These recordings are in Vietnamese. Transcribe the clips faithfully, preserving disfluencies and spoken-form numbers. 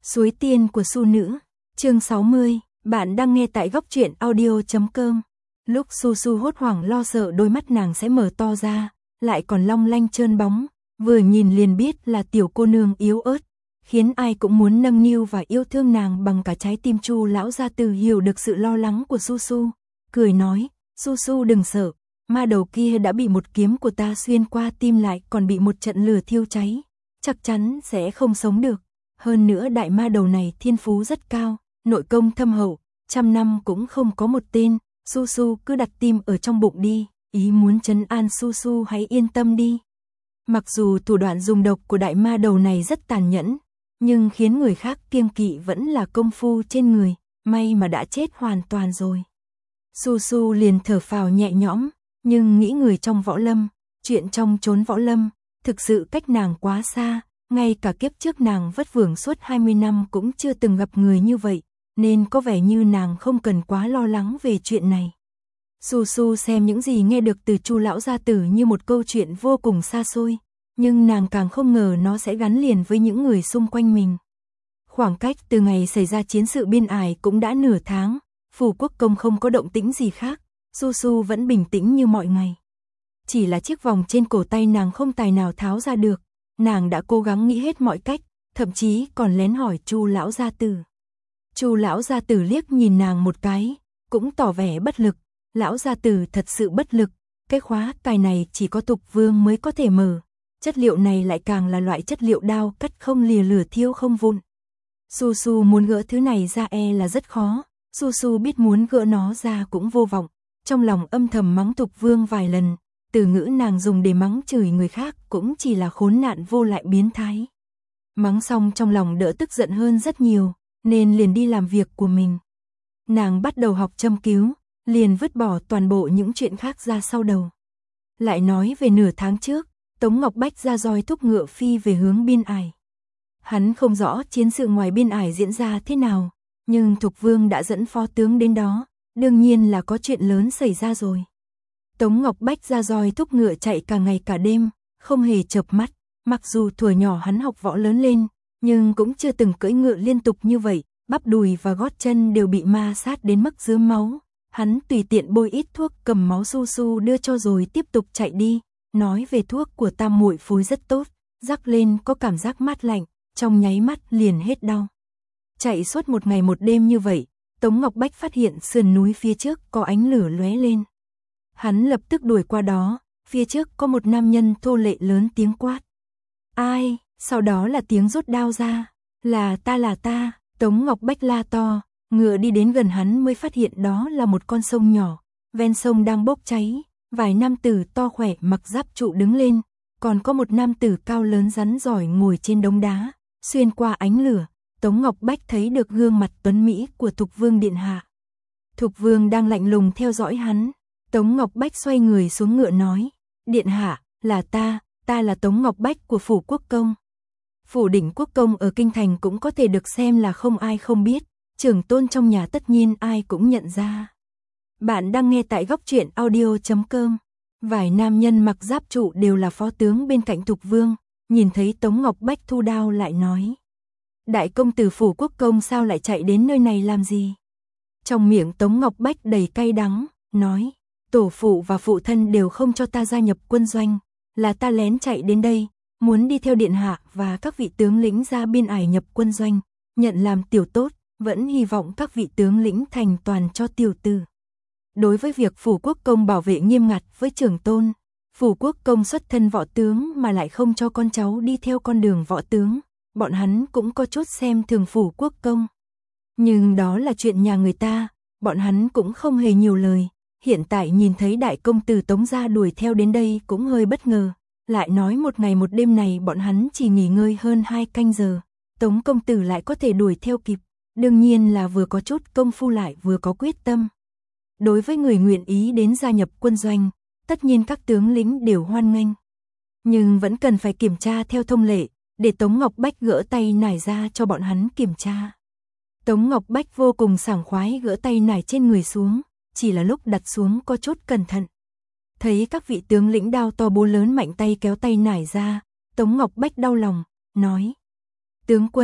Suối tiên của Su nữ, chương sáu mươi, bạn đang nghe tại góc truyện audio chấm com. Lúc Su Su hốt hoảng lo sợ đôi mắt nàng sẽ mở to ra, lại còn long lanh trơn bóng, vừa nhìn liền biết là tiểu cô nương yếu ớt, khiến ai cũng muốn nâng niu và yêu thương nàng bằng cả trái tim. Chu lão gia tử hiểu được sự lo lắng của Su Su, cười nói, Su Su đừng sợ, ma đầu kia đã bị một kiếm của ta xuyên qua tim lại còn bị một trận lửa thiêu cháy, chắc chắn sẽ không sống được. Hơn nữa đại ma đầu này thiên phú rất cao, nội công thâm hậu, trăm năm cũng không có một tên, Su Su cứ đặt tim ở trong bụng đi, ý muốn trấn an Su Su hãy yên tâm đi. Mặc dù thủ đoạn dùng độc của đại ma đầu này rất tàn nhẫn, nhưng khiến người khác kiêng kỵ vẫn là công phu trên người, may mà đã chết hoàn toàn rồi. Su Su liền thở phào nhẹ nhõm, nhưng nghĩ người trong võ lâm, chuyện trong chốn võ lâm, thực sự cách nàng quá xa. Ngay cả kiếp trước nàng vất vưởng suốt hai mươi năm cũng chưa từng gặp người như vậy, nên có vẻ như nàng không cần quá lo lắng về chuyện này. Su Su xem những gì nghe được từ Chu lão gia tử như một câu chuyện vô cùng xa xôi, nhưng nàng càng không ngờ nó sẽ gắn liền với những người xung quanh mình. Khoảng cách từ ngày xảy ra chiến sự Biên Ải cũng đã nửa tháng, Phủ Quốc Công không có động tĩnh gì khác, Su Su vẫn bình tĩnh như mọi ngày. Chỉ là chiếc vòng trên cổ tay nàng không tài nào tháo ra được. Nàng đã cố gắng nghĩ hết mọi cách, thậm chí còn lén hỏi Chu lão gia tử. Chu lão gia tử liếc nhìn nàng một cái, cũng tỏ vẻ bất lực. Lão gia tử thật sự bất lực, cái khóa cài này chỉ có Thục Vương mới có thể mở. Chất liệu này lại càng là loại chất liệu đao cắt không lìa lửa thiêu không vụn. Su Su muốn gỡ thứ này ra e là rất khó, Su Su biết muốn gỡ nó ra cũng vô vọng, trong lòng âm thầm mắng Thục Vương vài lần. Từ ngữ nàng dùng để mắng chửi người khác cũng chỉ là khốn nạn vô lại biến thái. Mắng xong trong lòng đỡ tức giận hơn rất nhiều, nên liền đi làm việc của mình. Nàng bắt đầu học châm cứu, liền vứt bỏ toàn bộ những chuyện khác ra sau đầu. Lại nói về nửa tháng trước, Tống Ngọc Bách ra roi thúc ngựa phi về hướng Biên Ải. Hắn không rõ chiến sự ngoài Biên Ải diễn ra thế nào, nhưng Thục Vương đã dẫn phó tướng đến đó, đương nhiên là có chuyện lớn xảy ra rồi. Tống Ngọc Bách ra roi thúc ngựa chạy cả ngày cả đêm, không hề chợp mắt, mặc dù thuở nhỏ hắn học võ lớn lên, nhưng cũng chưa từng cưỡi ngựa liên tục như vậy, bắp đùi và gót chân đều bị ma sát đến mức rớm máu. Hắn tùy tiện bôi ít thuốc cầm máu Su Su đưa cho rồi tiếp tục chạy đi, nói về thuốc của tam muội phối rất tốt, rắc lên có cảm giác mát lạnh, trong nháy mắt liền hết đau. Chạy suốt một ngày một đêm như vậy, Tống Ngọc Bách phát hiện sườn núi phía trước có ánh lửa lóe lên. Hắn lập tức đuổi qua đó, phía trước có một nam nhân thô lệ lớn tiếng quát. Ai, sau đó là tiếng rút đao ra, là ta là ta, Tống Ngọc Bách la to, ngựa đi đến gần hắn mới phát hiện đó là một con sông nhỏ, ven sông đang bốc cháy, vài nam tử to khỏe mặc giáp trụ đứng lên, còn có một nam tử cao lớn rắn giỏi ngồi trên đống đá, xuyên qua ánh lửa, Tống Ngọc Bách thấy được gương mặt tuấn mỹ của Thục Vương điện hạ. Thục Vương đang lạnh lùng theo dõi hắn. Tống Ngọc Bách xoay người xuống ngựa nói, điện hạ, là ta, ta là Tống Ngọc Bách của Phủ Quốc Công. Phủ Đỉnh Quốc Công ở Kinh Thành cũng có thể được xem là không ai không biết, trưởng tôn trong nhà tất nhiên ai cũng nhận ra. Bạn đang nghe tại góc truyện audio chấm com. Vài nam nhân mặc giáp trụ đều là phó tướng bên cạnh Thục Vương, nhìn thấy Tống Ngọc Bách thu đao lại nói. Đại công tử Phủ Quốc Công sao lại chạy đến nơi này làm gì? Trong miệng Tống Ngọc Bách đầy cay đắng, nói. Tổ phụ và phụ thân đều không cho ta gia nhập quân doanh, là ta lén chạy đến đây, muốn đi theo điện hạ và các vị tướng lĩnh ra Biên Ải nhập quân doanh, nhận làm tiểu tốt, vẫn hy vọng các vị tướng lĩnh thành toàn cho tiểu tử. Đối với việc Phủ Quốc Công bảo vệ nghiêm ngặt với trưởng tôn, Phủ Quốc Công xuất thân võ tướng mà lại không cho con cháu đi theo con đường võ tướng, bọn hắn cũng có chút xem thường Phủ Quốc Công. Nhưng đó là chuyện nhà người ta, bọn hắn cũng không hề nhiều lời. Hiện tại nhìn thấy đại công tử Tống gia đuổi theo đến đây cũng hơi bất ngờ, lại nói một ngày một đêm này bọn hắn chỉ nghỉ ngơi hơn hai canh giờ, Tống công tử lại có thể đuổi theo kịp, đương nhiên là vừa có chút công phu lại vừa có quyết tâm. Đối với người nguyện ý đến gia nhập quân doanh, tất nhiên các tướng lĩnh đều hoan nghênh, nhưng vẫn cần phải kiểm tra theo thông lệ, để Tống Ngọc Bách gỡ tay nải ra cho bọn hắn kiểm tra. Tống Ngọc Bách vô cùng sảng khoái gỡ tay nải trên người xuống. Chỉ là lúc đặt xuống có chút cẩn thận. Thấy các vị tướng lĩnh đao to búa lớn mạnh tay kéo tay nải ra, Tống Ngọc Bách đau lòng, nói. Tướng quân,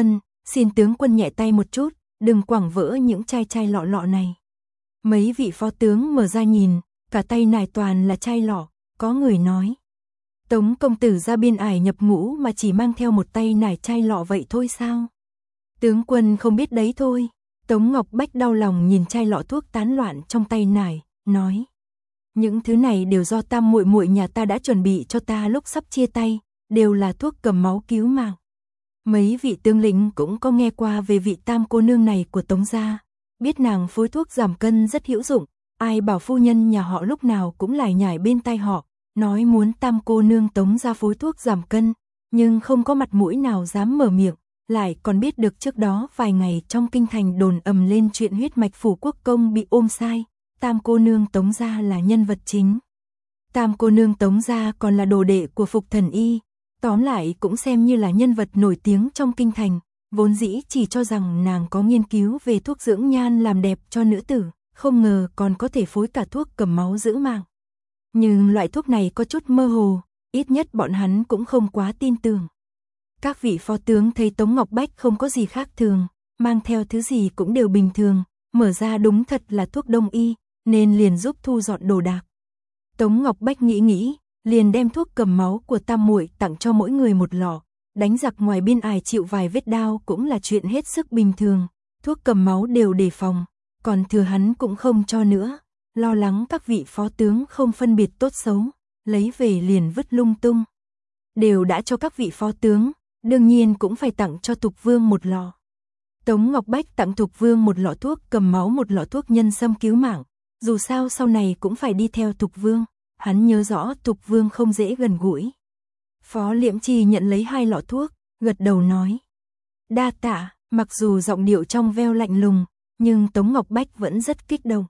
Xin tướng quân nhẹ tay một chút, đừng quẳng vỡ những chai chai lọ lọ này. Mấy vị phó tướng mở ra nhìn, cả tay nải toàn là chai lọ, có người nói. Tống công tử ra biên ải nhập ngũ mà chỉ mang theo một tay nải chai lọ vậy thôi sao? Tướng quân không biết đấy thôi. Tống Ngọc Bách đau lòng nhìn chai lọ thuốc tán loạn trong tay nải, nói. Những thứ này đều do Tam muội muội nhà ta đã chuẩn bị cho ta lúc sắp chia tay, đều là thuốc cầm máu cứu mạng. Mấy vị tướng lĩnh cũng có nghe qua về vị Tam cô nương này của Tống gia, biết nàng phối thuốc giảm cân rất hữu dụng, ai bảo phu nhân nhà họ lúc nào cũng lải nhải bên tai họ, nói muốn Tam cô nương Tống gia phối thuốc giảm cân, nhưng không có mặt mũi nào dám mở miệng, lại còn biết được trước đó vài ngày trong kinh thành đồn ầm lên chuyện huyết mạch Phủ Quốc công bị ôm sai, Tam cô nương Tống gia là nhân vật chính. Tam cô nương Tống gia còn là đồ đệ của Phục Thần Y, tóm lại cũng xem như là nhân vật nổi tiếng trong kinh thành, vốn dĩ chỉ cho rằng nàng có nghiên cứu về thuốc dưỡng nhan làm đẹp cho nữ tử, không ngờ còn có thể phối cả thuốc cầm máu giữ mạng. Nhưng loại thuốc này có chút mơ hồ, ít nhất bọn hắn cũng không quá tin tưởng. Các vị phó tướng thấy Tống Ngọc Bách không có gì khác thường, mang theo thứ gì cũng đều bình thường, mở ra đúng thật là thuốc đông y, nên liền giúp thu dọn đồ đạc. Tống Ngọc Bách nghĩ nghĩ, liền đem thuốc cầm máu của Tam muội tặng cho mỗi người một lọ, đánh giặc ngoài biên ải chịu vài vết đao cũng là chuyện hết sức bình thường, thuốc cầm máu đều đề phòng, còn thừa hắn cũng không cho nữa, lo lắng các vị phó tướng không phân biệt tốt xấu, lấy về liền vứt lung tung. Đều đã cho các vị phó tướng, đương nhiên cũng phải tặng cho Thục Vương một lọ. Tống Ngọc Bách tặng Thục Vương một lọ thuốc cầm máu, một lọ thuốc nhân sâm cứu mạng, dù sao sau này cũng phải đi theo Thục Vương, hắn nhớ rõ Thục Vương không dễ gần gũi. Phó Liễm Trì nhận lấy hai lọ thuốc, gật đầu nói. Đa tạ, mặc dù giọng điệu trong veo lạnh lùng, nhưng Tống Ngọc Bách vẫn rất kích động.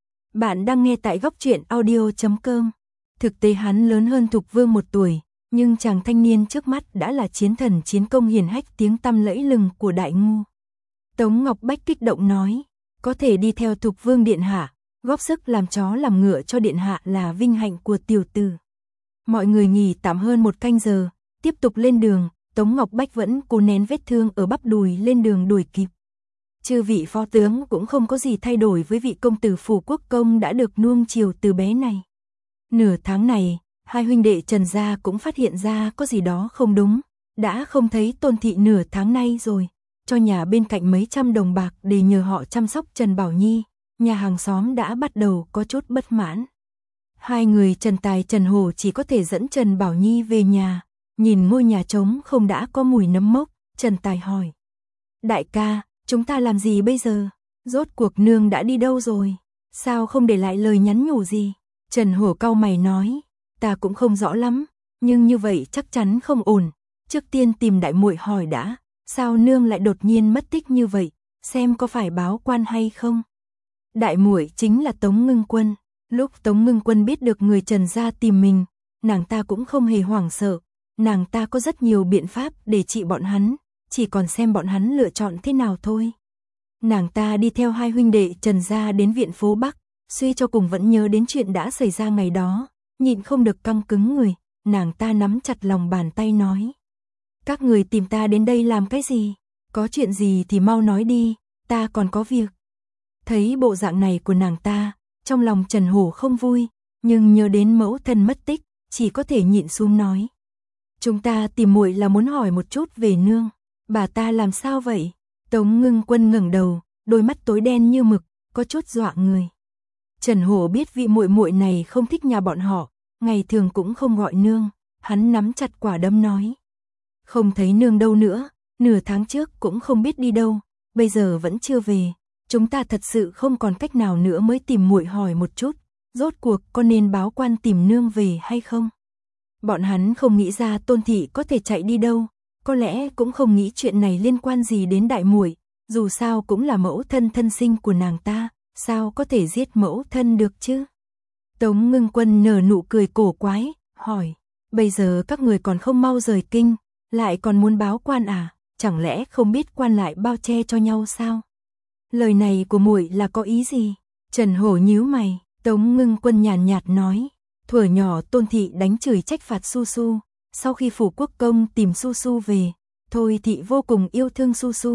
Bạn đang nghe tại góc truyện audio chấm com. Thực tế hắn lớn hơn Thục Vương một tuổi, nhưng chàng thanh niên trước mắt đã là chiến thần chiến công hiển hách tiếng tăm lẫy lừng của Đại Ngu. Tống Ngọc Bách kích động nói, có thể đi theo Thục Vương điện hạ, góp sức làm chó làm ngựa cho điện hạ là vinh hạnh của tiểu tử. Mọi người nghỉ tạm hơn một canh giờ, tiếp tục lên đường, Tống Ngọc Bách vẫn cố nén vết thương ở bắp đùi lên đường đuổi kịp. Chư vị phó tướng cũng không có gì thay đổi với vị công tử Phủ Quốc công đã được nuông chiều từ bé này. Nửa tháng này, hai huynh đệ Trần gia cũng phát hiện ra có gì đó không đúng, đã không thấy Tôn thị nửa tháng nay rồi, cho nhà bên cạnh mấy trăm đồng bạc để nhờ họ chăm sóc Trần Bảo Nhi, nhà hàng xóm đã bắt đầu có chút bất mãn. Hai người Trần Tài Trần Hổ chỉ có thể dẫn Trần Bảo Nhi về nhà, nhìn ngôi nhà trống không đã có mùi nấm mốc, Trần Tài hỏi. Đại ca, chúng ta làm gì bây giờ? Rốt cuộc nương đã đi đâu rồi? Sao không để lại lời nhắn nhủ gì? Trần Hổ cau mày nói, ta cũng không rõ lắm, nhưng như vậy chắc chắn không ổn. Trước tiên tìm đại muội hỏi đã, sao nương lại đột nhiên mất tích như vậy, xem có phải báo quan hay không? Đại muội chính là Tống Ngưng Quân. Lúc Tống Ngưng Quân biết được người Trần gia tìm mình, nàng ta cũng không hề hoảng sợ, nàng ta có rất nhiều biện pháp để trị bọn hắn, chỉ còn xem bọn hắn lựa chọn thế nào thôi. Nàng ta đi theo hai huynh đệ Trần gia đến viện phố Bắc, suy cho cùng vẫn nhớ đến chuyện đã xảy ra ngày đó, nhịn không được căng cứng người, nàng ta nắm chặt lòng bàn tay nói. Các người tìm ta đến đây làm cái gì? Có chuyện gì thì mau nói đi, ta còn có việc. Thấy bộ dạng này của nàng ta, trong lòng Trần Hổ không vui, nhưng nhớ đến mẫu thân mất tích, chỉ có thể nhịn xuống nói. Chúng ta tìm muội là muốn hỏi một chút về nương, bà ta làm sao vậy? Tống Ngưng Quân ngẩng đầu, đôi mắt tối đen như mực, có chút dọa người. Trần Hổ biết vị muội muội này không thích nhà bọn họ, ngày thường cũng không gọi nương, hắn nắm chặt quả đấm nói. Không thấy nương đâu nữa, nửa tháng trước cũng không biết đi đâu, bây giờ vẫn chưa về. Chúng ta thật sự không còn cách nào nữa mới tìm muội hỏi một chút, rốt cuộc có nên báo quan tìm nương về hay không? Bọn hắn không nghĩ ra Tôn thị có thể chạy đi đâu, có lẽ cũng không nghĩ chuyện này liên quan gì đến đại muội, dù sao cũng là mẫu thân thân sinh của nàng ta, sao có thể giết mẫu thân được chứ? Tống Ngưng Quân nở nụ cười cổ quái, hỏi, bây giờ các người còn không mau rời kinh, lại còn muốn báo quan à, chẳng lẽ không biết quan lại bao che cho nhau sao? Lời này của muội là có ý gì? Trần Hổ nhíu mày, Tống Ngưng Quân nhàn nhạt nói, thuở nhỏ Tôn thị đánh chửi trách phạt Su Su, sau khi Phủ Quốc công tìm Su Su về, Thôi thị vô cùng yêu thương Su Su,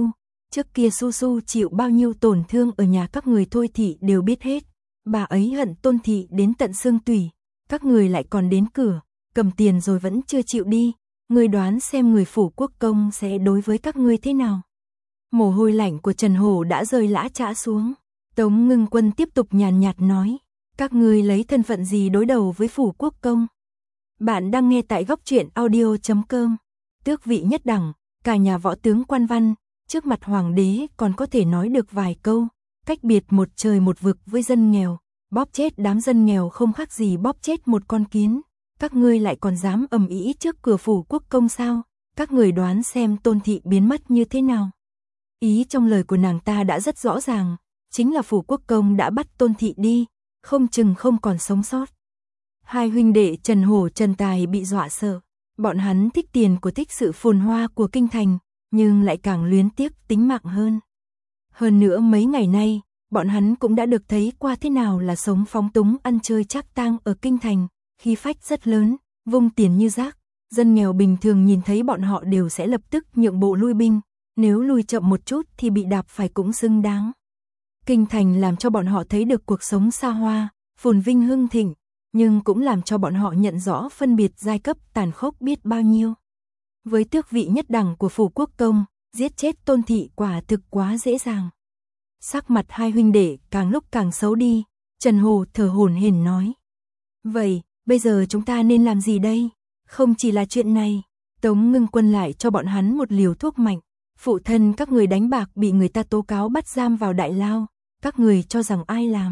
Trước kia Su Su chịu bao nhiêu tổn thương ở nhà các người Thôi Thị đều biết hết. Bà ấy hận Tôn Thị đến tận xương tủy. Các người lại còn đến cửa, cầm tiền rồi vẫn chưa chịu đi. Người đoán xem người Phủ Quốc Công sẽ đối với các ngươi thế nào. Mồ hôi lạnh của Trần Hổ đã rơi lã chã xuống. Tống Ngưng Quân tiếp tục nhàn nhạt nói. Các ngươi lấy thân phận gì đối đầu với Phủ Quốc Công? Bạn đang nghe tại góc truyện audio chấm com. Tước vị nhất đẳng, cả nhà võ tướng quan văn, trước mặt hoàng đế còn có thể nói được vài câu. Cách biệt một trời một vực với dân nghèo. Bóp chết đám dân nghèo không khác gì bóp chết một con kiến. Các ngươi lại còn dám ầm ĩ trước cửa Phủ Quốc Công sao? Các người đoán xem Tôn Thị biến mất như thế nào? Ý trong lời của nàng ta đã rất rõ ràng, chính là Phủ Quốc Công đã bắt Tôn Thị đi, không chừng không còn sống sót. Hai huynh đệ Trần Hổ Trần Tài bị dọa sợ, bọn hắn thích tiền của thích sự phồn hoa của kinh thành, nhưng lại càng luyến tiếc tính mạng hơn. Hơn nữa mấy ngày nay, bọn hắn cũng đã được thấy qua thế nào là sống phóng túng ăn chơi trác tang ở kinh thành, khí phách rất lớn, vung tiền như rác, dân nghèo bình thường nhìn thấy bọn họ đều sẽ lập tức nhượng bộ lui binh, nếu lui chậm một chút thì bị đạp phải cũng xứng đáng. Kinh thành làm cho bọn họ thấy được cuộc sống xa hoa, phồn vinh hưng thịnh, nhưng cũng làm cho bọn họ nhận rõ phân biệt giai cấp tàn khốc biết bao nhiêu. Với tước vị nhất đẳng của Phủ Quốc Công, giết chết Tôn Thị quả thực quá dễ dàng. Sắc mặt hai huynh đệ càng lúc càng xấu đi, Trần Hổ thở hổn hển nói. Vậy, bây giờ chúng ta nên làm gì đây? Không chỉ là chuyện này, Tống Ngưng Quân lại cho bọn hắn một liều thuốc mạnh. Phụ thân các người đánh bạc bị người ta tố cáo bắt giam vào đại lao, các người cho rằng ai làm?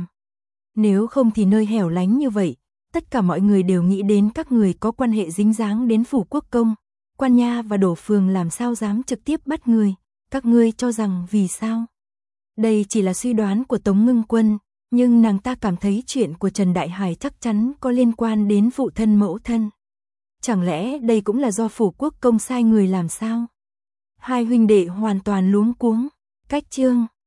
Nếu không thì nơi hẻo lánh như vậy, tất cả mọi người đều nghĩ đến các người có quan hệ dính dáng đến Phủ Quốc Công. Quan Nha và Đổ Phường làm sao dám trực tiếp bắt người, các ngươi cho rằng vì sao? Đây chỉ là suy đoán của Tống Ngưng Quân, nhưng nàng ta cảm thấy chuyện của Trần Đại Hải chắc chắn có liên quan đến phụ thân mẫu thân. Chẳng lẽ đây cũng là do Phủ Quốc Công sai người làm sao? Hai huynh đệ hoàn toàn luống cuống. Cách chương